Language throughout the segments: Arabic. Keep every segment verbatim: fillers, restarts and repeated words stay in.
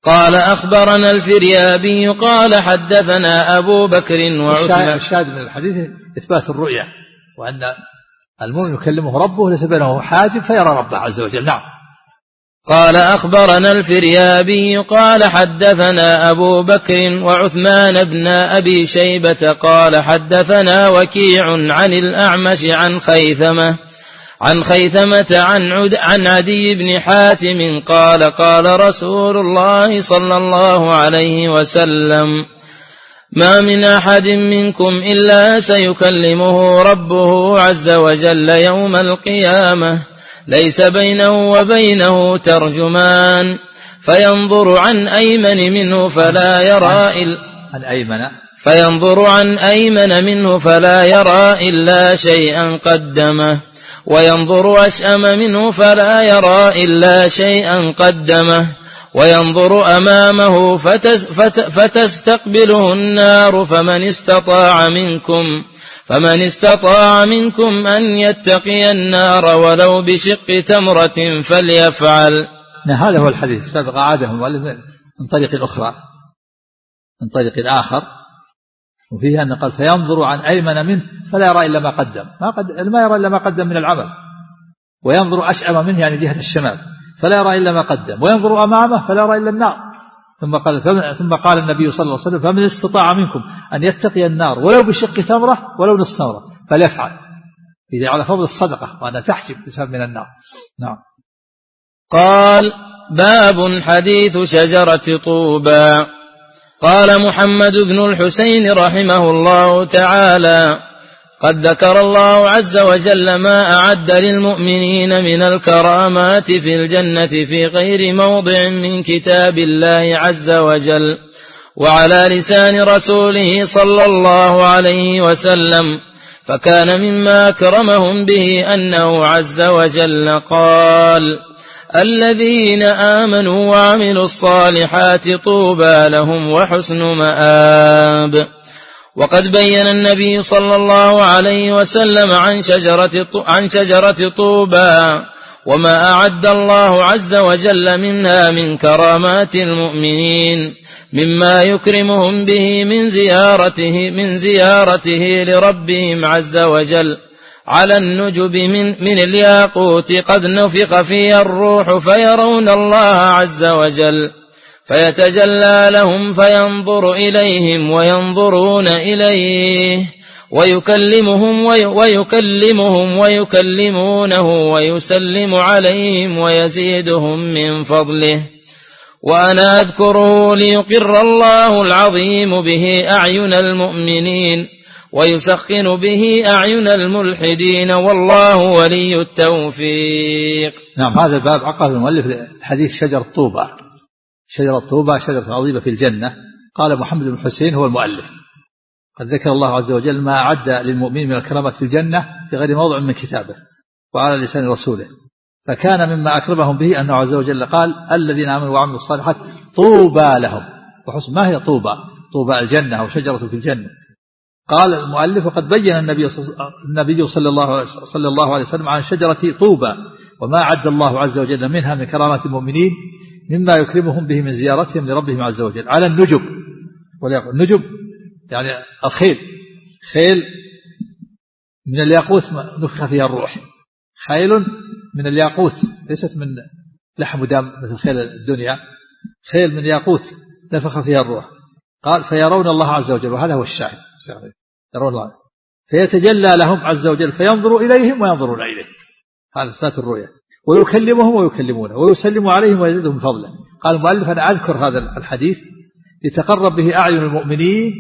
قال أخبرنا الفريابي قال حدثنا أبو بكر وعثمان. الشاهد من الحديث إثبات الرؤية، وأن المؤمن يكلمه ربه ليس بينه حاجب فيرى ربه عز وجل. نعم. قال أخبرنا الفريابي قال حدثنا أبو بكر وعثمان بن أبي شيبة قال حدثنا وكيع عن الأعمش عن خيثمة عن خيثمة عن, عد عن عدي بن حاتم قال قال رسول الله صلى الله عليه وسلم ما من أحد منكم إلا سيكلمه ربه عز وجل يوم القيامة ليس بينه وبينه ترجمان فينظر عن أيمن منه فلا يرى إلا عن أيمن فينظر عن أيمن منه فلا يرى إلا شيئا قدمه وينظر أشأم منه فلا يرى إلا شيئا قدمه وينظر أمامه فتس فت فتستقبله النار فمن استطاع منكم فمن استطاع منكم أن يتقي النار ولو بشق تمرة فليفعل. هذا هو الحديث سبق عاده من طريق أخرى من طريق آخر، وفيها أن قال فينظر عن أيمن منه فلا يرى إلا ما قدم ما, قد... ما يرى إلا ما قدم من العمل، وينظر أشأم منه يعني جهة الشمال فلا يرى إلا ما قدم، وينظر أمامه فلا يرى إلا النار. ثم قال ثم قال النبي صلى الله عليه وسلم فمن استطاع منكم أن يتقي النار ولو بشق تمرة ولو نصف تمرة فليفعل، إذا على فضل الصدقة وأنا تحجب بسبب من النار. نعم. قال باب حديث شجرة طوبى. قال محمد بن الحسين رحمه الله تعالى قد ذكر الله عز وجل ما أعد للمؤمنين من الكرامات في الجنة في غير موضع من كتاب الله عز وجل وعلى لسان رسوله صلى الله عليه وسلم، فكان مما أكرمهم به أنه عز وجل قال الذين آمنوا وعملوا الصالحات طوبى لهم وحسن مآب. وقد بين النبي صلى الله عليه وسلم عن شجرة عن شجرة طوبى وما أعد الله عز وجل منها من كرامات المؤمنين مما يكرمهم به من زيارته من زيارته لربهم عز وجل على النجب من, من الياقوت قد نفخ فيها الروح فيرون الله عز وجل فيتجلى لهم فينظر إليهم وينظرون إليه ويكلمهم ويكلمهم ويكلمونه ويسلم عليهم ويزيدهم من فضله وأنا أذكره ليقر الله العظيم به أعين المؤمنين ويسخن به أعين الملحدين والله ولي التوفيق. نعم. هذا الباب عقد المؤلف حديث شجرة طوبى. شجرة طوبى شجرة عظيمة في الجنة. قال محمد بن حسين هو المؤلف قد ذكر الله عز وجل ما أعد للمؤمنين من الكرامات في الجنة في غير موضع من كتابه وعلى لسان رسوله، فكان مما أكرمهم به أنه عز وجل قال الذين آمنوا وعملوا الصالحات طوبى لهم وحسن. ما هي طوبى؟ طوبى الجنة أو شجرة في الجنة. قال المؤلف وقد بين النبي النبي صلى الله صلى الله عليه وسلم عن شجرة طوبى وما أعد الله عز وجل منها من كرامات المؤمنين مما يكرمهم به من زيارتهم لربهم عز وجل على النجب. والنجب يعني الخيل، خيل من الياقوت نفخ فيها الروح، خيل من الياقوت ليست من لحم ودم مثل خيل الدنيا، خيل من ياقوت نفخ فيها الروح. قال فيرون الله عز وجل، وهذا هو الشاهد، يرون الله فيتجلى لهم عز وجل فينظروا إليهم وينظرون إليه، هذا إثبات الرؤية، ويكلمهم ويكلمونه ويسلم عليهم ويزيدهم فضلا. قال المؤلف أنا أذكر هذا الحديث لتقرب به أعين المؤمنين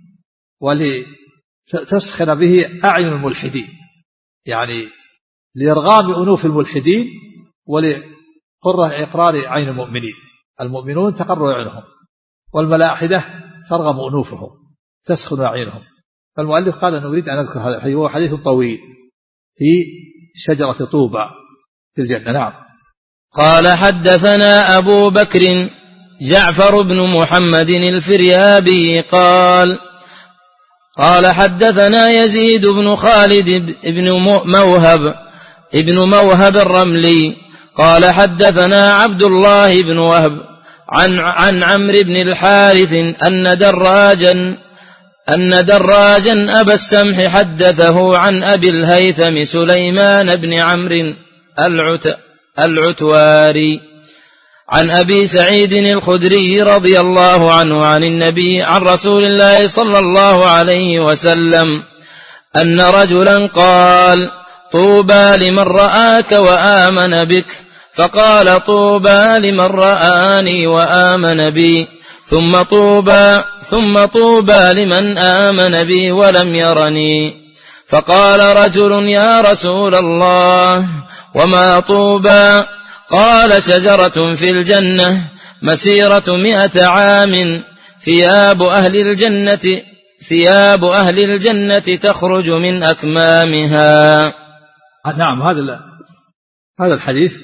ولتسخن به أعين الملحدين، يعني لإرغام أنوف الملحدين ولقرة إقرار عين المؤمنين. المؤمنون تقر أعينهم والملاحدة ترغم أنوفهم تسخن أعينهم. فالمؤلف قال أن أريد أن أذكر هذا الحديث، هو حديث طويل في شجرة طوبى في الجنة. نعم. قال حدثنا أبو بكر جعفر بن محمد الفريابي قال قال حدثنا يزيد بن خالد بن موهب ابن موهب الرملي قال حدثنا عبد الله بن وهب عن عن عمرو بن الحارث أن دراجا أن دراجا أبا السمح حدثه عن أبي الهيثم سليمان بن عمرو العت العتواري عن أبي سعيد الخدري رضي الله عنه عن النبي عن رسول الله صلى الله عليه وسلم أن رجلا قال: طوبى لمن رآك وآمن بك، فقال: طوبى لمن رآني وآمن بي، ثم طوبى ثم طوبى لمن آمن بي ولم يرني. فقال رجل: يا رسول الله، وما طوبى؟ قال: شجرة في الجنة مسيرة مئة عام، ثياب أهل الجنة ثياب أهل الجنة تخرج من أكمامها. نعم، هذا هذا الحديث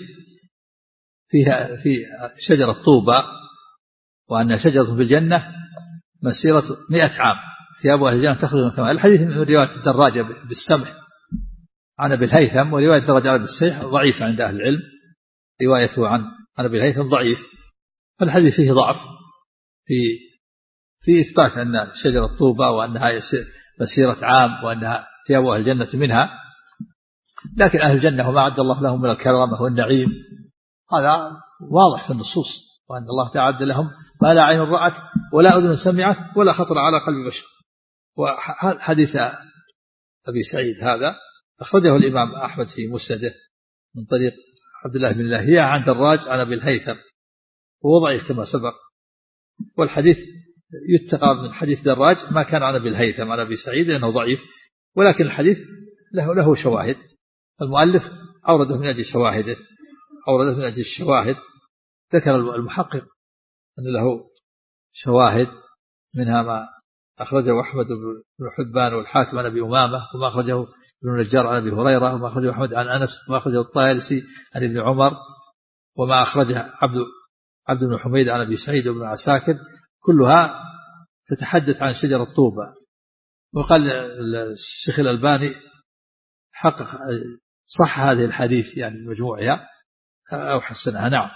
فيها في شجرة طوبى، وأن شجرة في الجنة مسيرة مئة عام، ثياب أهل الجنة تخرج من أكمامها. الحديث من رواية الدراجة بالسمح عن أبي الهيثم، ورواية الدراجة بالسيح ضعيفة عند أهل العلم، روايته عن أبي الهيثم ضعيف. فالحديث فيه ضعف في في إثبات أن شجرة طوبى وأنها مسيرة عام وأنها ثياب أهل الجنة منها، لكن أهل الجنة وما عد الله لهم من الكرامة والنعيم هذا واضح في النصوص، وأن الله تعد لهم ما لا عين رأت ولا أذن سمعت ولا خطر على قلب بشر. وحديث أبي سعيد هذا أخرجه الإمام أحمد في مسنده من طريق عبد الله بن لاهية عن دراج عن أبي الهيثم، وهو ضعيف كما سبق. والحديث يتقى من حديث دراج ما كان عن أبي الهيثم عن أبي سعيد لأنه ضعيف، ولكن الحديث له له شواهد. المؤلف أورده من أجل شواهده، أورده من أجل الشواهد. ذكر المحقق أن له شواهد، منها ما أخرجه أحمد بن حبان والحاكم عن أبي أمامة، وما أخرجه ابن نجار عن أبي هريرة، وما أخرجه أحمد عن أنس، وما أخرجه الطيالسي عن ابن عمر، وما أخرجه عبد عبد بن حميد عن أبي سعيد وابن عساكر، كلها تتحدث عن شجرة طوبى. وقال الشيخ الألباني حقق صح هذه الحديث يعني مجموعها أو حسنها. نعم.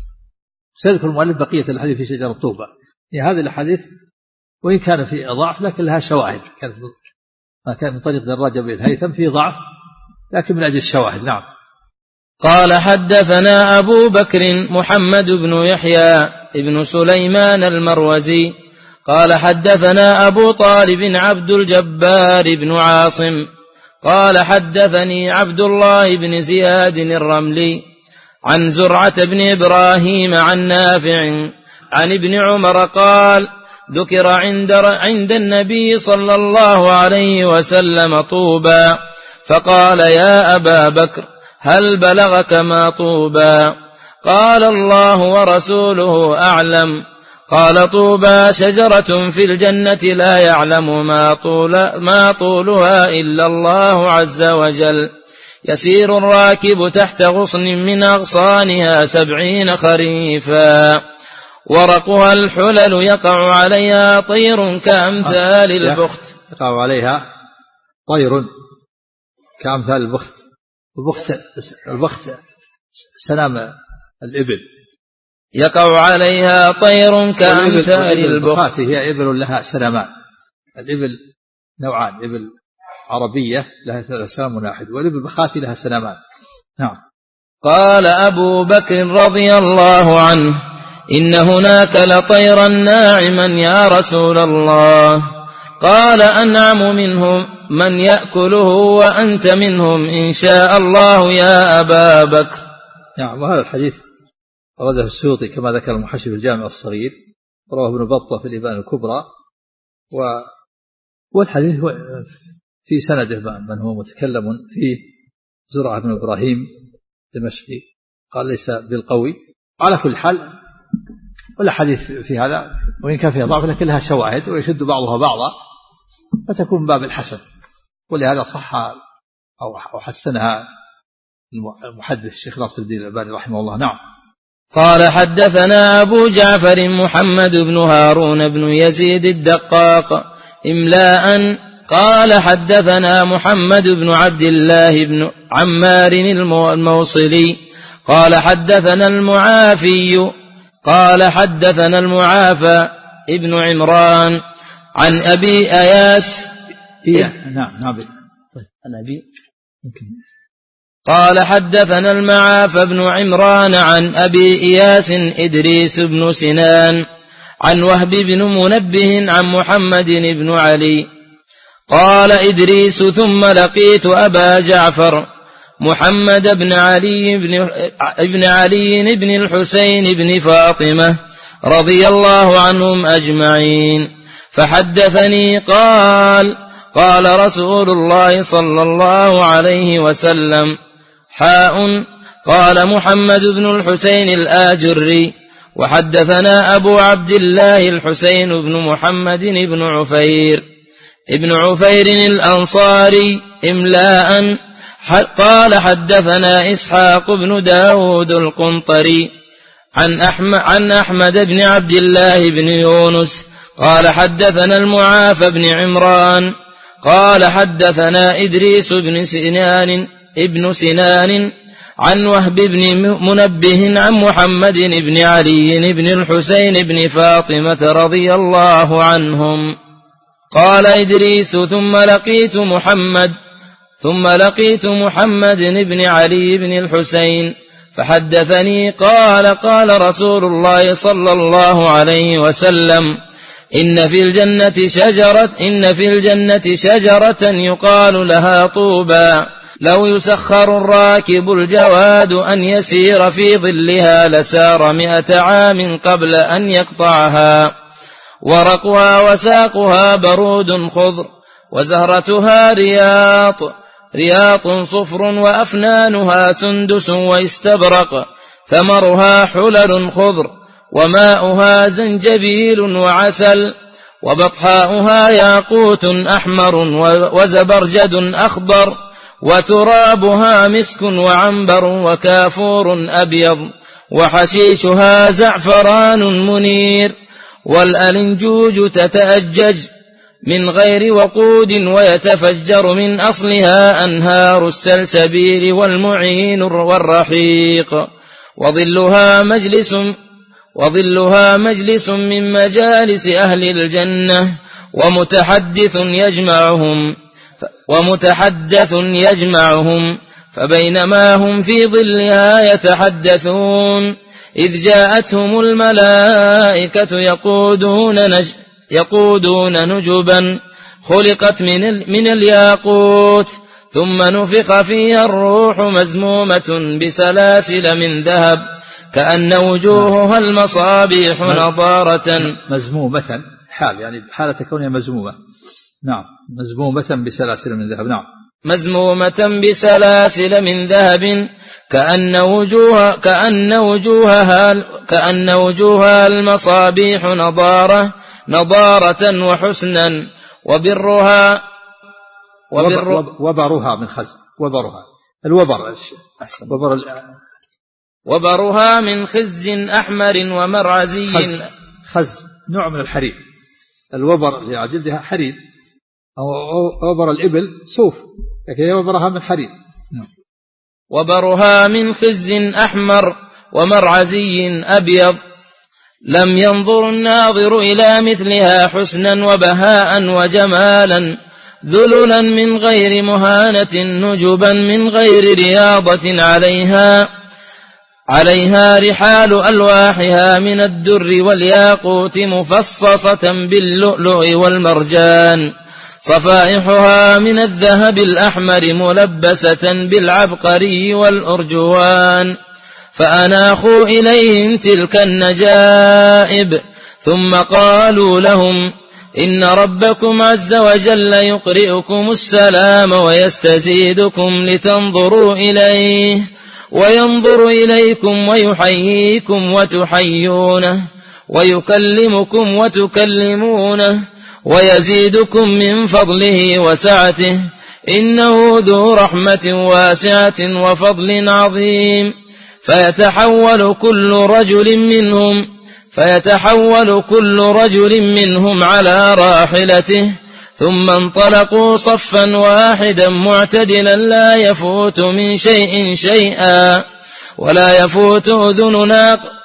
سيذكر المؤلف بقية الحديث في شجرة طوبى. يعني هذه الحديث وإن كان في ضعف لكن لها شواهد، كانت ما كان من طريق دراجة بن الهيثم في ضعف لكن من أجل الشواهد. نعم. قال: حدثنا أبو بكر محمد بن يحيى ابن سليمان المروزي قال: حدثنا أبو طالب عبد الجبار بن عاصم قال: حدثني عبد الله بن زياد الرملي عن زرعة بن إبراهيم عن نافع عن ابن عمر قال: ذكر عند عند النبي صلى الله عليه وسلم طوبى، فقال: يا أبا بكر، هل بلغك ما طوبى؟ قال: الله ورسوله أعلم. قال: طوبى شجرة في الجنة لا يعلم ما, طول ما طولها إلا الله عز وجل، يسير الراكب تحت غصن من أغصانها سبعين خريفا، ورقها الحلل يقع عليها طير كأمثال البخت. يقع عليها طير كأمثال البخت. البخت البخت سلام الإبل. يقع عليها طير كأمثال البخت. هي إبل لها سلمان. الإبل نوعان، إبل عربية لها سلام واحد، والإبل بخاتي لها سلامان. نعم. قال أبو بكر رضي الله عنه: إن هناك لطيرا ناعما يا رسول الله. قال: أنعم منهم من يأكله وأنت منهم إن شاء الله يا أبا بكر. نعم. وهذا الحديث أخرجه السيوطي كما ذكر المحشي في الجامع الصغير، رواه ابن بطة في الإبانة الكبرى. و... والحديث في سنده من هو متكلم فيه زرعة بن إبراهيم دمشقي، قال ليس بالقوي. على كل حال والحديث في هذا وإن كان فيها ضعف لكن لها شواهد ويشد بعضها بعضا فتكون من باب الحسن، ولهذا صح أو حسنها المحدث الشيخ ناصر الدين الألباني رحمه الله. نعم. قال: حدثنا أبو جعفر محمد بن هارون بن يزيد الدقاق إملاء قال: حدثنا محمد بن عبد الله بن عمار الموصلي قال: حدثنا المعافي قال حدثنا المعافى ابن عمران عن أبي أياس إيه نعم نعم عن أبي قال حدثنا المعافى بن عمران عن أبي إياس إدريس بن سنان عن وهب بن منبه عن محمد بن علي قال إدريس ثم لقيت أبا جعفر محمد بن علي بن, ابن علي بن الحسين بن فاطمة رضي الله عنهم أجمعين فحدثني قال قال رسول الله صلى الله عليه وسلم حاء قال محمد بن الحسين الآجري وحدثنا أبو عبد الله الحسين بن محمد بن عفير ابن عفير الأنصاري إملاء قال حدثنا إسحاق بن داود القنطري عن أحمد, عن أحمد بن عبد الله بن يونس قال حدثنا المعافى بن عمران قال حدثنا إدريس بن سنان ابن سنان عن وهب بن منبه عن محمد بن علي بن الحسين بن فاطمة رضي الله عنهم قال إدريس ثم لقيت محمد ثم لقيت محمد بن علي بن الحسين فحدثني قال قال رسول الله صلى الله عليه وسلم إن في الجنة شجرة إن في الجنة شجرة يقال لها طوبى لو يسخر الراكب الجواد أن يسير في ظلها لسار مئة عام قبل أن يقطعها ورقها وساقها برود خضر وزهرتها رياط رياط صفر وأفنانها سندس واستبرق ثمرها حلل خضر وماؤها زنجبيل وعسل وبطحاؤها ياقوت أحمر وزبرجد أخضر وترابها مسك وعنبر وكافور أبيض وحشيشها زعفران منير والألنجوج تتأجج من غير وقود ويتفجر من أصلها أنهار السلسبيل والمعين والرحيق وظلها مجلس وظلها مجلس من مجالس أهل الجنة ومتحدث يجمعهم ومتحدث يجمعهم فبينما هم في ظلها يتحدثون إذ جاءتهم الملائكة يقودون نج يقودون نجبا خلقت من, من الياقوت ثم نفخ فيها الروح مزمومة بسلاسل من ذهب كأن وجوهها المصابيح نضارة مزمومة حال يعني حالة كونها مزمومة نعم مزمومة بسلاسل من ذهب نعم مزمومة بسلاسل من ذهب كأن وجوها كأن وجوهها كأن وجوهها المصابيح نضارة نضارة وحسنا وبرها وبر وبرها من خز وبرها الوبر وبر وبرها من خز أحمر ومرعزي خز, خز نوع من الحرير الوبر اللي جلدها حرير أو وبر الإبل صوف لكن وبرها من حرير وبرها من خز أحمر ومرعزي أبيض لم ينظر الناظر إلى مثلها حسنا وبهاء وجمالا ذللا من غير مهانة نجبا من غير رياضة عليها عليها رحال ألواحها من الدر والياقوت مفصصة باللؤلؤ والمرجان صفائحها من الذهب الأحمر ملبسة بالعبقري والأرجوان فأناخوا إليهم تلك النجائب ثم قالوا لهم إن ربكم عز وجل يقرئكم السلام ويستزيدكم لتنظروا إليه وينظر إليكم ويحييكم وتحيونه ويكلمكم وتكلمونه ويزيدكم من فضله وسعته إنه ذو رحمة واسعة وفضل عظيم فيتحول كل رجل منهم فيتحول كل رجل منهم على راحلته ثم انطلقوا صفا واحدا معتدلا لا يفوت من شيء شيئا ولا يفوت أذن ناق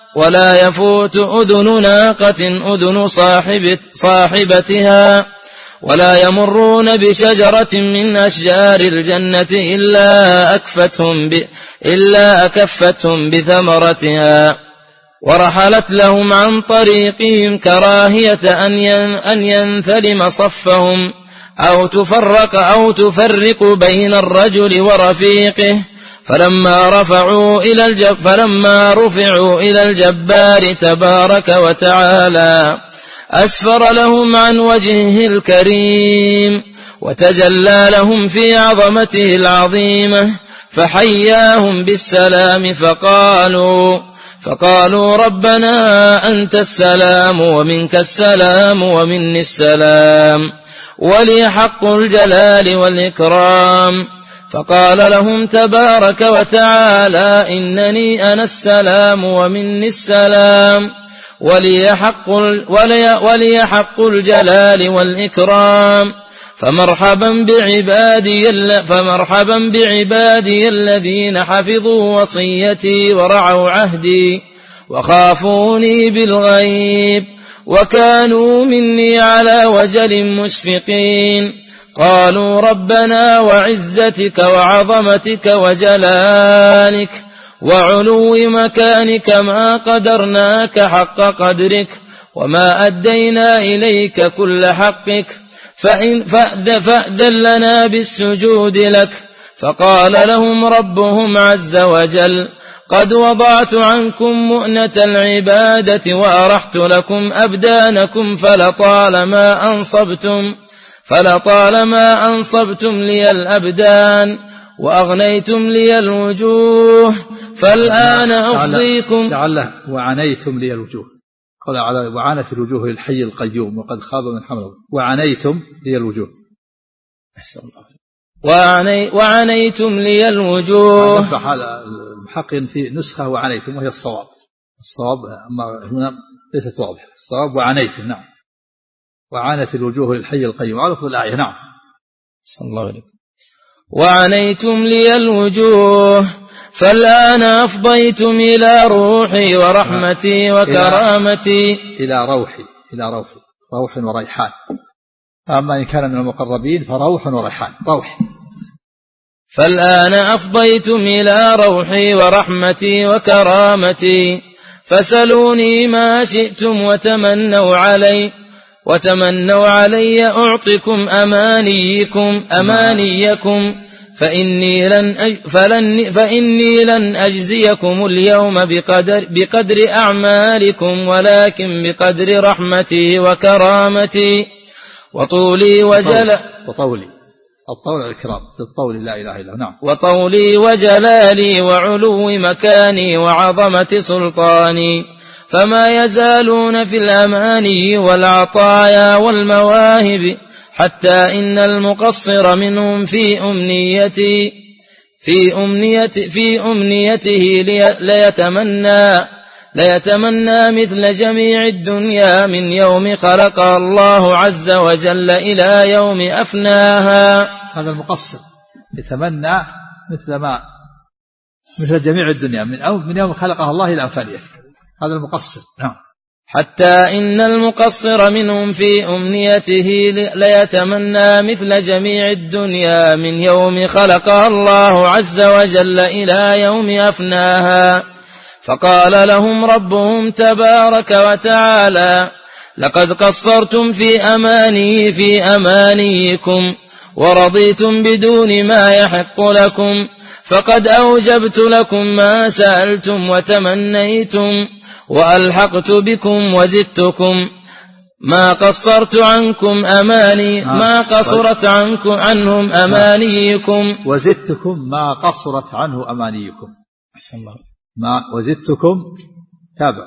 ولا يفوت أذن ناقة أذن صاحبت صاحبتها، ولا يمرون بشجرة من أشجار الجنة إلا أكفتهم, ب... إلا أكفتهم بثمرتها، ورحلت لهم عن طريقهم كراهية أن ينثلم صفهم أو تفرق أو تفرق بين الرجل ورفيقه. فلما رفعوا إلى الجب فلما رفعوا إلى الجبار تبارك وتعالى أسفر لهم عن وجهه الكريم وتجلى لهم في عظمته العظيمة، فحياهم بالسلام فقالوا فقالوا ربنا أنت السلام ومنك السلام ومني السلام ولي حق الجلال والإكرام. فقال لهم تبارك وتعالى إنني أنا السلام ومني السلام ولي حق, ولي ولي حق الجلال والإكرام. فمرحبا بعبادي, فمرحبا بعبادي الذين حفظوا وصيتي ورعوا عهدي وخافوني بالغيب وكانوا مني على وجل مشفقين. قالوا ربنا وعزتك وعظمتك وجلالك وعلو مكانك ما قدرناك حق قدرك وما أدينا إليك كل حقك، فإن فأذن لنا بالسجود لك. فقال لهم ربهم عز وجل قد وضعت عنكم مؤنة العبادة وأرحت لكم أبدانكم فلطالما أنصبتم فلطالما أنصبتم لي الأبدان وأغنيتم لي الوجوه فالآن أفضيكم. لعله وعنيتم لي الوجوه، قال على وعانت الوجوه للحي القيوم وقد خاب من حمله. وعنيتم لي الوجوه، أحسن الله. وعني وعنيتم لي الوجوه. المحقق في نسخة وعنيتم وهي الصواب، الصواب أما هنا ليست واضحة. الصواب وعنيتم، نعم. وعانت الوجوه للحي القيوم على طول الآية، نعم. صلى الله عليه. وعنيتم لي الوجوه فالآن أفضيتم إلى روحي ورحمتي وكرامتي. إلى روحي، إلى روحي، روح وريحان. أما إن كان من المقربين فروح وريحان، روح. فالآن أفضيتم إلى روحي ورحمتي وكرامتي فسلوني ما شئتم وتمنوا علي وتمنوا علي أعطكم أمانيكم أمانيكم فإني لن أج فلن فإني لن أجزيكم اليوم بقدر بقدر أعمالكم ولكن بقدر رحمتي وكرامتي وطولي وجل وطولي الطول الكرام بالطول لا إله إلا، نعم. وطولي وجلالي وعلو مكاني وعظمة سلطاني فما يزالون في الأماني والعطايا والمواهب حتى إن المقصر منهم في أمنيتي في أمنية في أمنيته ليتمنى ليتمنى مثل جميع الدنيا من يوم خلقها الله عز وجل إلى يوم أفناها. هذا المقصر يتمنى مثل ما مثل جميع الدنيا من أو من يوم خلقها الله إلى أنفانيته. هذا المقصر، نعم. حتى إن المقصر منهم في أمنيته ليتمنى مثل جميع الدنيا من يوم خلقها الله عز وجل إلى يوم أفناها. فقال لهم ربهم تبارك وتعالى لقد قصرتم في أماني في أمانيكم ورضيتم بدون ما يحق لكم فقد أوجبت لكم ما سألتم وتمنيتم وألحقت بكم وزدتكم ما قصرت عنكم أماني ما قصرت عنكم عنهم أمانيكم وزدتكم ما قصرت عنه أمانيكم. أحسن الله. ما وزدتكم تابع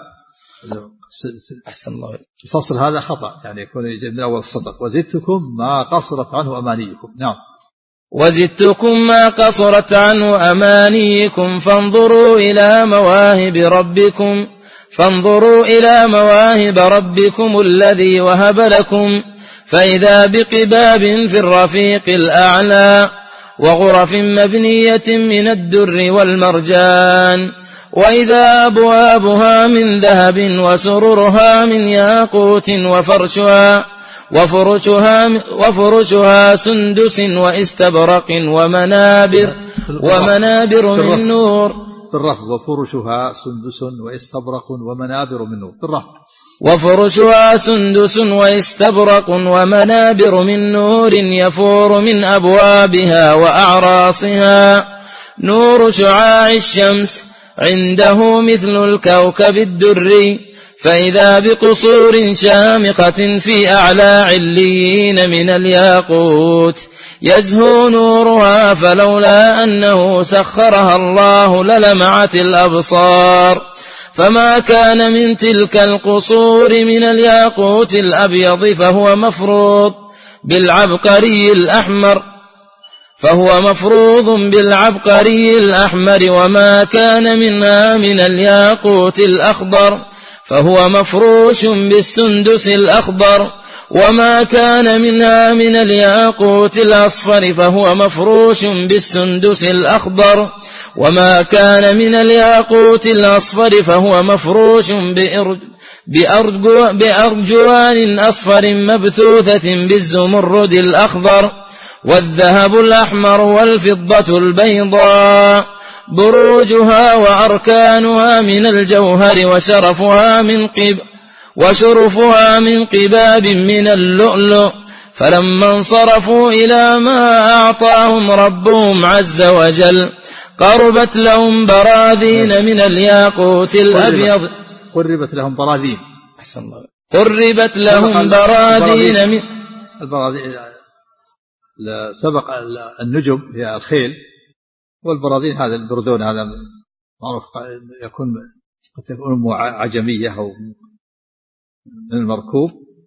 أحسن الله. الفصل هذا خطأ، يعني يكون من أول السطر وزدتكم ما قصرت عنه أمانيكم، نعم. وزدتكم ما قصرت عنه أمانيكم فانظروا إلى مواهب ربكم فانظروا إلى مواهب ربكم الذي وهب لكم فإذا بقباب في الرفيق الأعلى وغرف مبنية من الدر والمرجان وإذا أبوابها من ذهب وسررها من ياقوت وفرشها وفرشها وفرشها سندس واستبرق ومنابر ومنابر من نور. بالرفض وفرشها سندس واستبرق ومنابر من نور. بالرفض وفرشها سندس واستبرق ومنابر من نور يفور من أبوابها وأعراصها نور شعاع الشمس عنده مثل الكوكب الدري فإذا بقصور شامخة في أعلى عليين من الياقوت يزهو نورها فلولا أنه سخرها الله للمعت الأبصار فما كان من تلك القصور من الياقوت الأبيض فهو مفروض بالعبقري الأحمر فهو مفروض بالعبقري الأحمر وما كان منها من الياقوت الأخضر فهو مفروش بالسندس الأخضر وما كان منها من الياقوت الأصفر فهو مفروش بالسندس الأخضر وما كان من الياقوت الأصفر فهو مفروش بأرجوان أصفر مبثوثة بالزمرد الأخضر والذهب الأحمر والفضة البيضاء بروجها وأركانها من الجوهر وشرفها من قب وشرفها من قباب من اللؤلؤ فلما انصرفوا إلى ما أعطاهم ربهم عز وجل قربت لهم براذين من الياقوت الأبيض قربت لهم براذين أحسن الله قربت لهم براذين من البراذين سبق النجم هي الخيل والبراذين هذا البردون هذا معروف يكون قد تكون عجمية أو من المركوب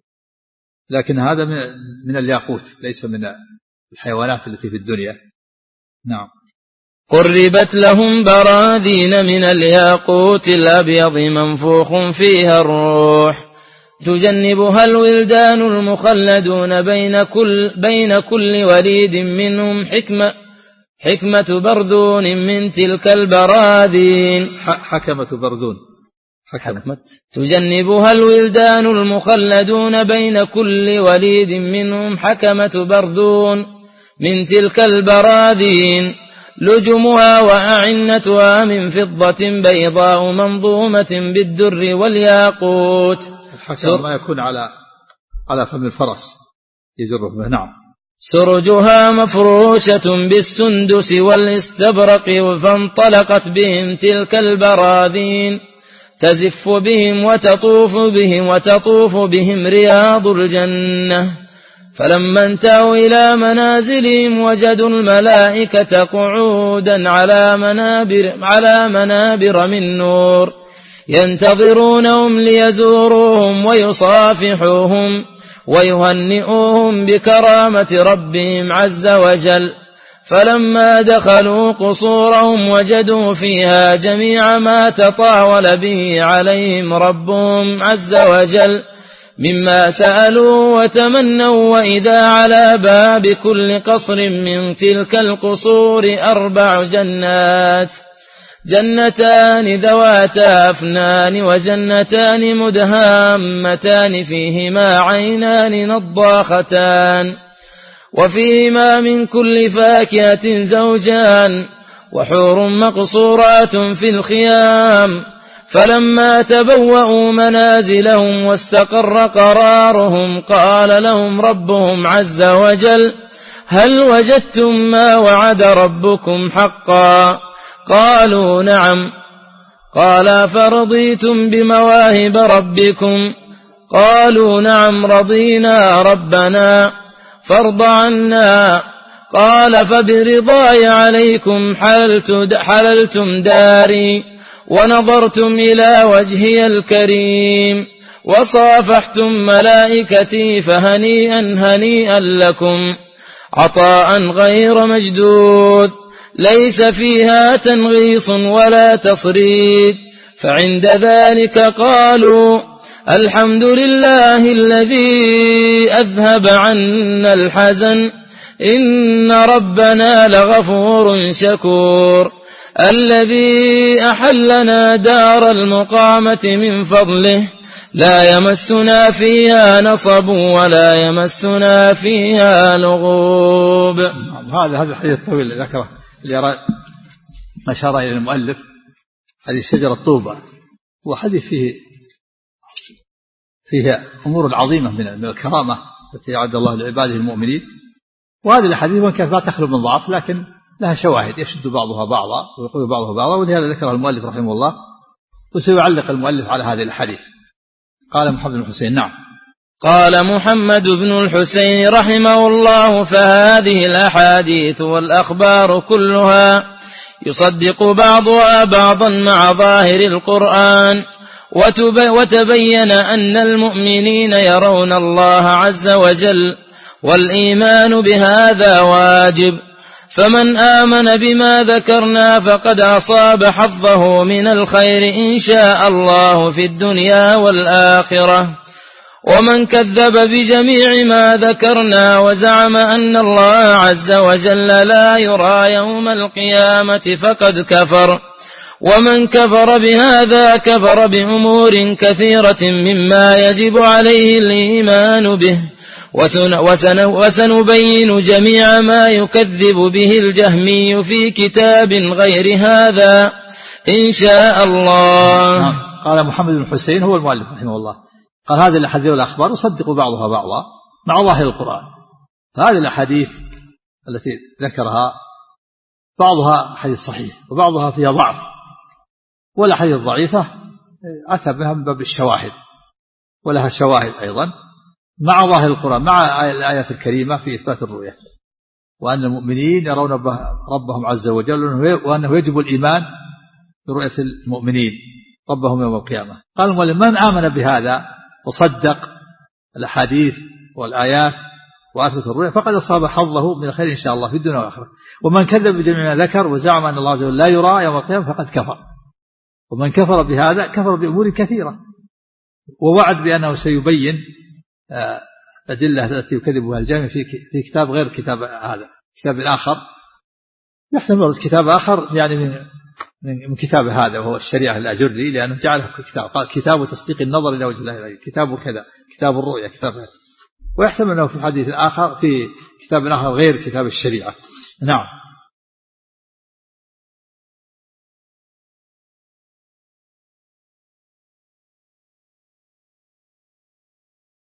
لكن هذا من الياقوت ليس من الحيوانات التي في الدنيا. نعم. قربت لهم براذين من الياقوت الأبيض منفوخ فيها الروح تجنبها الولدان المخلدون بين كل, بين كل وليد منهم حكمة حكمة بردون من تلك البراذين. حكمة بردون حكمة تجنبها الولدان المخلدون بين كل وليد منهم حكمة بردون من تلك البراذين لجمها وأعنتها من فضة بيضاء منظومة بالدر والياقوت. الحكم ما يكون على على فم الفرس يجره به. نعم. سرجها مفروشة بالسندس والاستبرق فانطلقت بهم تلك البراذين تزف بهم وتطوف بهم وتطوف بهم رياض الجنة فلما انتهوا إلى منازلهم وجدوا الملائكة قعودا على منابر, على منابر من نور ينتظرونهم ليزوروهم ويصافحوهم ويهنئوهم بكرامة ربهم عز وجل فلما دخلوا قصورهم وجدوا فيها جميع ما تطاول به عليهم ربهم عز وجل مما سألوا وتمنوا وإذا على باب كل قصر من تلك القصور أربع جنات جنتان ذواتا أفنان وجنتان مدهامتان فيهما عينان نضاختان وفيهما من كل فاكهة زوجان وحور مقصورات في الخيام فلما تبوأوا منازلهم واستقر قرارهم قال لهم ربهم عز وجل هل وجدتم ما وعد ربكم حقا قالوا نعم قال فرضيتم بمواهب ربكم قالوا نعم رضينا ربنا فارض عنا قال فبرضاي عليكم حللت حللتم داري ونظرتم إلى وجهي الكريم وصافحتم ملائكتي فهنيئا هنيئا لكم عطاء غير مجدود ليس فيها تنغيص ولا تصريد فعند ذلك قالوا الحمد لله الذي أذهب عنا الحزن إن ربنا لغفور شكور الذي أحلنا دار المقامة من فضله لا يمسنا فيها نصب ولا يمسنا فيها لغوب. هذا هذا الحديث الطويل اللي ذكره اللي أشار إلى المؤلف، حديث شجرة طوبى، وحديث فيه فيه أمور عظيمة من الكرامة التي أعد الله لعباده المؤمنين. وهذه الحديث وإن كانت لا تخلو من ضعف لكن لها شواهد يشد بعضها بعضا ويقوي بعضها بعضا، ولهذا ذكرها المؤلف رحمه الله. وسيعلق المؤلف على هذه الحديث. قال محمد بن الحسين. نعم. قال محمد بن الحسين رحمه الله: فهذه الأحاديث والأخبار كلها يصدق بعضها بعضا مع ظاهر القرآن، وتبين أن المؤمنين يرون الله عز وجل، والإيمان بهذا واجب. فمن آمن بما ذكرنا فقد أصاب حظه من الخير إن شاء الله في الدنيا والآخرة، ومن كذب بجميع ما ذكرنا وزعم أن الله عز وجل لا يرى يوم القيامة فقد كفر. ومن كفر بهذا كفر بأمور كثيرة مما يجب عليه الإيمان به، وسنبين جميع ما يكذب به الجهمي في كتاب غير هذا إن شاء الله. قال محمد بن الحسين هو المؤلف رحمه الله، قال هذه الأحاديث والأخبار يصدق بعضها بعضا مع ظاهر القرآن. هذه الأحاديث التي ذكرها بعضها حديث صحيح وبعضها فيها ضعف، والأحاديث الضعيفة أتى بها من باب الشواهد، ولها شواهد أيضا مع ظاهر القرآن، مع الآيات الكريمة في إثبات الرؤية، وأن المؤمنين يرون ربهم عز وجل، وأنه يجب الإيمان برؤية المؤمنين ربهم يوم القيامة. قال المؤلف: من آمن بهذا وصدق الأحاديث والآيات وأثبت الرؤية فقد أصاب حظه من الخير إن شاء الله في الدنيا والآخرة، ومن كذب بجميع ما ذكر وزعم أن الله عز وجل لا يرى يوم القيامة فقد كفر. ومن كفر بهذا كفر بأمور كثيرة، ووعد بأنه سيبين الأدلة التي يكذبها الجهمي في كتاب غير كتاب هذا، كتاب آخر يحتمل كتاب آخر يعني من من كتاب هذا، وهو الشريعة الأجري، لأنه جعله كتاب، قال كتاب تصديق النظر إلى وجه الله، كتاب كذا، كتاب الرؤيا، كتاب هذا. ويحتمل أنه في حديث آخر في كتاب آخر غير كتاب الشريعة. نعم.